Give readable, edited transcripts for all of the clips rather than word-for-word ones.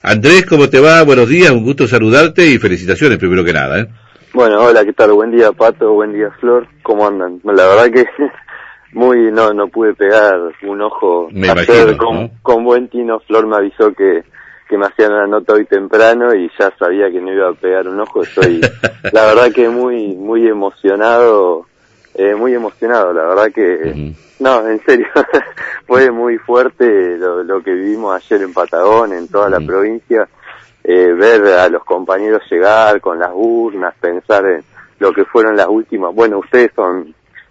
Andrés, ¿cómo te va? Buenos días, un gusto saludarte y felicitaciones primero que nada, ¿eh? Bueno, hola, ¿qué tal? Buen día, Pato, buen día, Flor, ¿cómo andan? La verdad que no pude pegar un ojo Me ayer imagino, ¿no? con buen tino. Flor me avisó que me hacían una nota hoy temprano y ya sabía que no iba a pegar un ojo. Estoy, la verdad que muy emocionado, la verdad que, no, en serio, fue muy fuerte lo que vivimos ayer en Patagón, en toda la provincia. Ver a los compañeros llegar con las urnas, pensar en lo que fueron las últimas. Bueno, ustedes son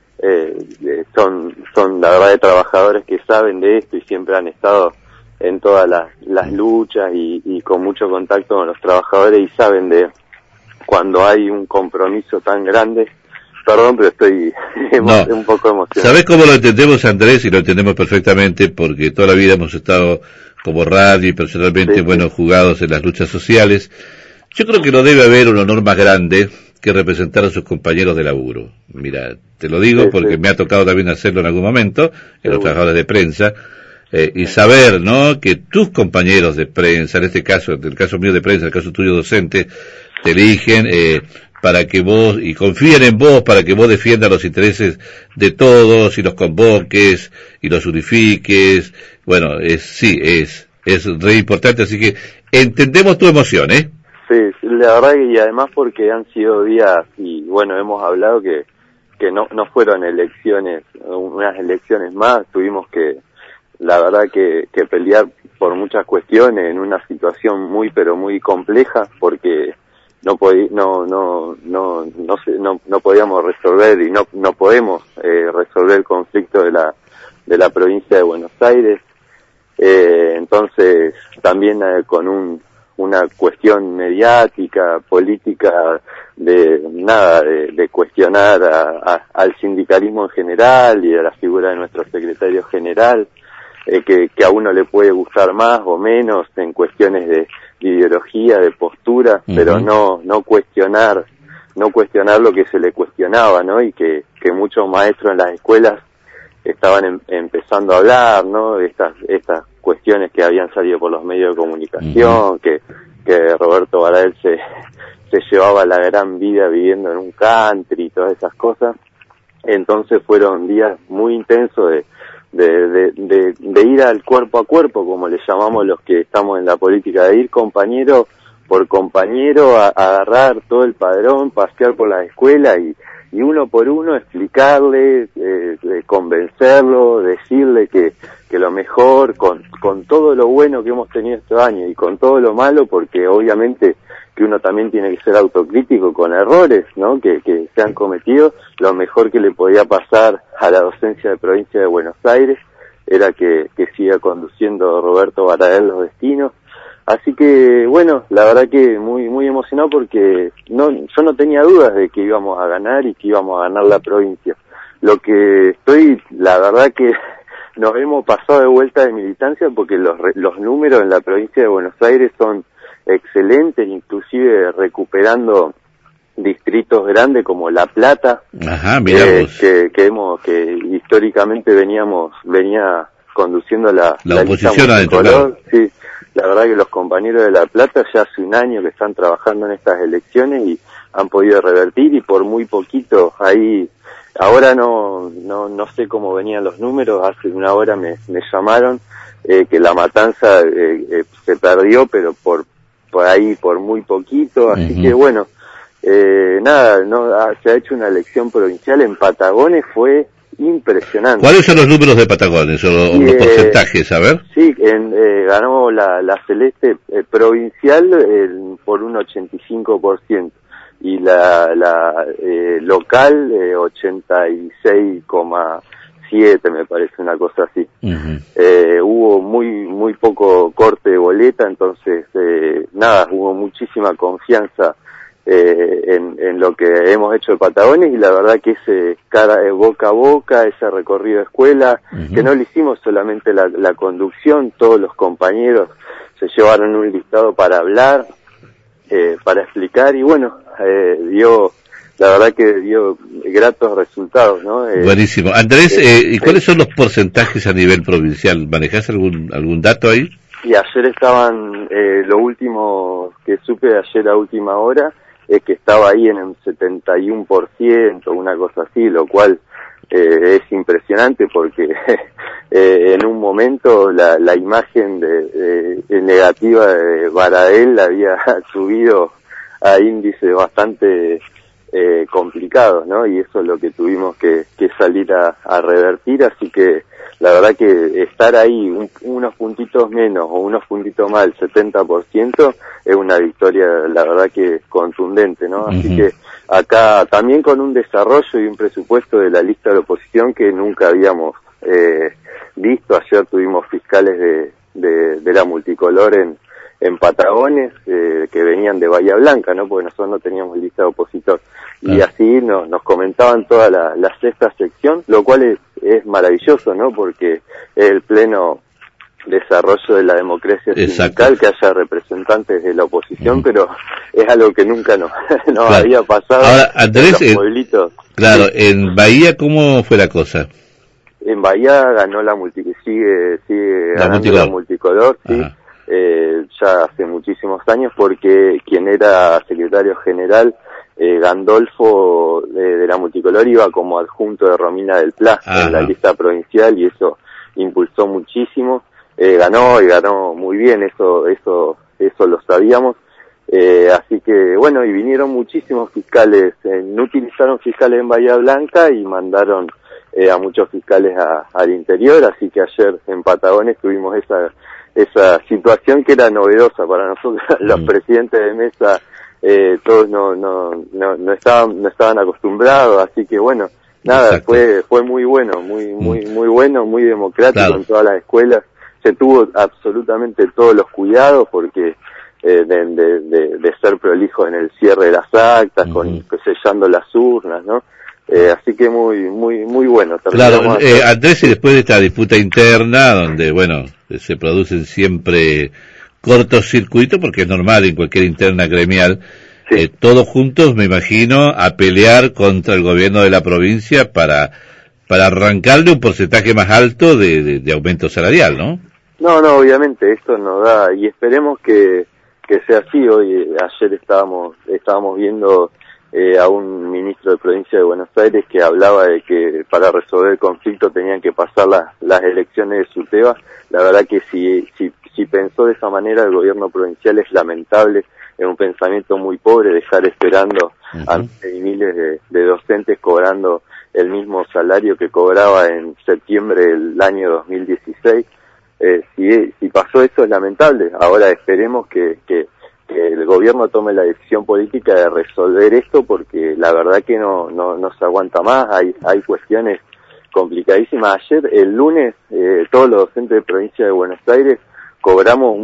la verdad de trabajadores que saben de esto y siempre han estado en todas las luchas y con mucho contacto con los trabajadores y saben de cuando hay un compromiso tan grande. Perdón, pero estoy un poco emocionado. ¿Sabés cómo lo entendemos, Andrés? Y lo entendemos perfectamente porque toda la vida hemos estado como radio y personalmente, bueno, jugados en las luchas sociales. Yo creo que no debe haber un honor más grande que representar a sus compañeros de laburo. Mira, te lo digo porque me ha tocado también hacerlo en algún momento, en los trabajadores de prensa, y saber, ¿no?, que tus compañeros de prensa, en este caso, en el caso mío de prensa, en el caso tuyo docente, te eligen para que vos, y confían en vos para que vos defiendas los intereses de todos y los convoques y los unifiques. Bueno, es re importante, así que entendemos tu emoción, ¿eh? Sí, la verdad, y además porque han sido días, y bueno, hemos hablado que no fueron elecciones, unas elecciones más, tuvimos que, la verdad que pelear por muchas cuestiones en una situación pero muy compleja, porque no podíamos resolver y no podemos resolver el conflicto de la provincia de Buenos Aires. Entonces también con una cuestión mediática, política, de cuestionar al sindicalismo en general y a la figura de nuestro secretario general, que a uno le puede gustar más o menos en cuestiones de ideología, de postura, pero no cuestionar lo que se le cuestionaba, ¿no? Y que muchos maestros en las escuelas estaban empezando a hablar, ¿no? Estas cuestiones que habían salido por los medios de comunicación, que Roberto Varela se llevaba la gran vida viviendo en un country y todas esas cosas. Entonces fueron días muy intensos de ir al cuerpo a cuerpo, como le llamamos los que estamos en la política, de ir compañero por compañero a agarrar todo el padrón, pasear por la escuela y uno por uno explicarle, convencerlo, decirle que lo mejor, con todo lo bueno que hemos tenido este año y con todo lo malo, porque obviamente que uno también tiene que ser autocrítico con errores, ¿no?, que se han cometido. Lo mejor que le podía pasar a la docencia de provincia de Buenos Aires era que siga conduciendo Roberto Varela los destinos. Así que, bueno, la verdad que muy emocionado porque yo no tenía dudas de que íbamos a ganar y que íbamos a ganar la provincia. Lo que la verdad que nos hemos pasado de vuelta de militancia porque los números en la provincia de Buenos Aires son excelentes, inclusive recuperando distritos grandes como La Plata, que históricamente venía conduciendo la oposición adentro, claro. Sí, la verdad que los compañeros de La Plata ya hace un año que están trabajando en estas elecciones y han podido revertir y por muy poquito ahí. Ahora no sé cómo venían los números, hace una hora me llamaron que La Matanza se perdió, pero por ahí por muy poquito, así que bueno, se ha hecho una elección provincial en Patagones, fue impresionante. ¿Cuáles son los números de Patagones o los porcentajes, a ver? Sí, ganó la Celeste provincial por un 85%. Y la local 86,7 me parece, una cosa así. Hubo muy poco corte de boleta, entonces hubo muchísima confianza en lo que hemos hecho de Patagones, y la verdad que ese boca a boca, ese recorrido de escuela, que no lo hicimos solamente la conducción, todos los compañeros se llevaron un listado para hablar, para explicar, y bueno, la verdad que dio gratos resultados, ¿no? Buenísimo. Andrés, ¿y cuáles son los porcentajes a nivel provincial? ¿Manejás algún dato ahí? y ayer estaban, lo último que supe ayer a última hora es que estaba ahí en el 71%, una cosa así, lo cual es impresionante porque en un momento la imagen negativa de Baradel había subido a índices bastante complicados, ¿no? Y eso es lo que tuvimos que salir a revertir, así que la verdad que estar ahí unos puntitos menos o unos puntitos más, el 70%, es una victoria, la verdad que contundente, ¿no? Así que acá también con un desarrollo y un presupuesto de la lista de la oposición que nunca habíamos visto. Ayer tuvimos fiscales de la multicolor en Patagones, que venían de Bahía Blanca, ¿no? Porque nosotros no teníamos lista de opositor. Y así nos comentaban toda la sexta sección, lo cual es maravilloso, ¿no? Porque es el pleno desarrollo de la democracia sindical, que haya representantes de la oposición, pero es algo que nunca nos había pasado. Ahora, Andrés, en los pueblitos. Claro, en Bahía, ¿cómo fue la cosa? En Bahía ganó sigue ganando la multicolor, sí. Ya hace muchísimos años, porque quien era secretario general, Gandolfo, de la multicolor, iba como adjunto de Romina del Pla en la lista provincial, y eso impulsó muchísimo. Ganó muy bien, eso lo sabíamos. Así que bueno, y vinieron muchísimos fiscales, no utilizaron fiscales en Bahía Blanca y mandaron a muchos fiscales al interior, así que ayer en Patagones tuvimos esa situación que era novedosa para nosotros. Los presidentes de mesa, todos no estaban acostumbrados, así que bueno, nada, fue muy bueno, muy bueno, muy democrático en todas las escuelas. Se tuvo absolutamente todos los cuidados, porque de ser prolijo en el cierre de las actas, sellando las urnas, ¿no? Así que muy bueno. Claro, Andrés, y después de esta disputa interna, donde, bueno, se producen siempre cortocircuitos, porque es normal en cualquier interna gremial, todos juntos, me imagino, a pelear contra el gobierno de la provincia para arrancarle un porcentaje más alto de aumento salarial, ¿no? No, obviamente, esto no da, y esperemos que sea así. Ayer estábamos viendo a un ministro de provincia de Buenos Aires que hablaba de que para resolver el conflicto tenían que pasar las elecciones de SUTEBA. La verdad que si pensó de esa manera el gobierno provincial, es lamentable, es un pensamiento muy pobre dejar esperando a miles de docentes cobrando el mismo salario que cobraba en septiembre del año 2016. Si pasó eso, es lamentable. Ahora esperemos que el gobierno tome la decisión política de resolver esto, porque la verdad que no se aguanta más. Hay cuestiones complicadísimas. Ayer, el lunes, todos los docentes de provincia de Buenos Aires cobramos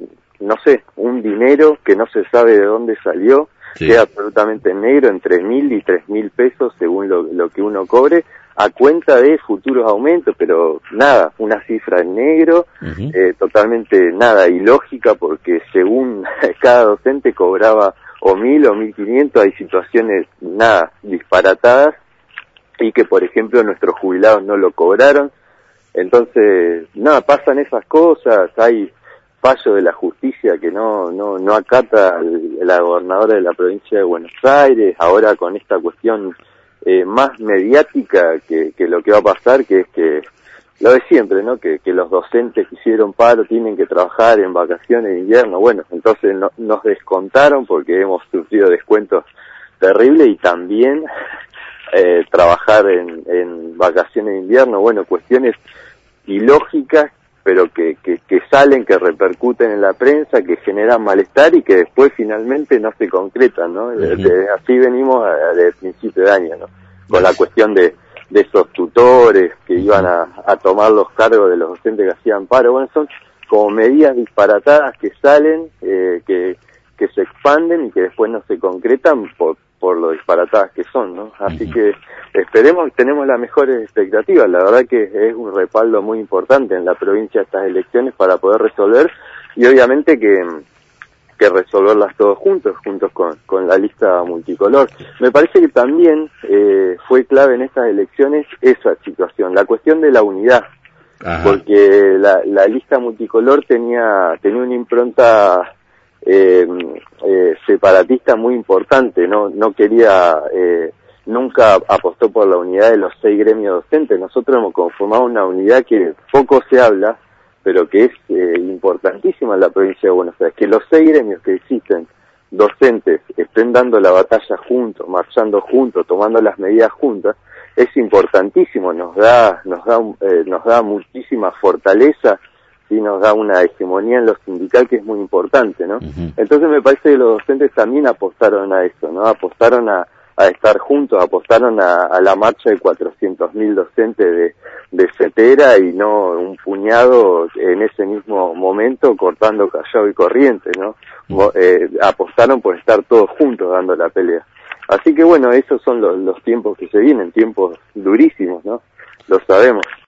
un dinero que no se sabe de dónde salió, queda absolutamente negro, entre 1.000 y 3.000 pesos según lo que uno cobre, a cuenta de futuros aumentos, pero nada, una cifra en negro, totalmente nada, ilógica, porque según cada docente cobraba o 1.000 o 1.500, hay situaciones nada, disparatadas, y que por ejemplo nuestros jubilados no lo cobraron. Entonces, nada, pasan esas cosas. Hay fallo de la justicia que no acata la gobernadora de la provincia de Buenos Aires, ahora con esta cuestión más mediática que lo que va a pasar, que es que lo de siempre, ¿no? Que los docentes que hicieron paro tienen que trabajar en vacaciones de invierno. Bueno, entonces nos descontaron porque hemos sufrido descuentos terribles, y también trabajar en vacaciones de invierno. Bueno, cuestiones ilógicas, pero que salen, que repercuten en la prensa, que generan malestar y que después finalmente no se concretan, ¿no? Así venimos desde el principio de año, ¿no? Con la cuestión de esos tutores que iban a tomar los cargos de los docentes que hacían paro. Bueno, son como medidas disparatadas que salen, que se expanden y que después no se concretan por lo disparatadas que son, ¿no? Así que esperemos, tenemos las mejores expectativas. La verdad que es un respaldo muy importante en la provincia estas elecciones para poder resolver, y obviamente que resolverlas todos juntos con la lista multicolor. Me parece que también fue clave en estas elecciones esa situación, la cuestión de la unidad. Ajá. porque la lista multicolor tenía una impronta separatista muy importante, no quería, nunca apostó por la unidad de los 6 gremios docentes. Nosotros hemos conformado una unidad que poco se habla, pero que es importantísima en la provincia de Buenos Aires, que los 6 gremios que existen docentes estén dando la batalla juntos, marchando juntos, tomando las medidas juntas, es importantísimo, nos da muchísima fortaleza y nos da una hegemonía en lo sindical que es muy importante, ¿no? Uh-huh. Entonces me parece que los docentes también apostaron a eso, ¿no? Apostaron a estar juntos, apostaron a la marcha de 400.000 docentes de CETERA y no un puñado en ese mismo momento cortando Callao y Corrientes, ¿no? Apostaron por estar todos juntos dando la pelea. Así que bueno, esos son los tiempos que se vienen, tiempos durísimos, ¿no? Lo sabemos.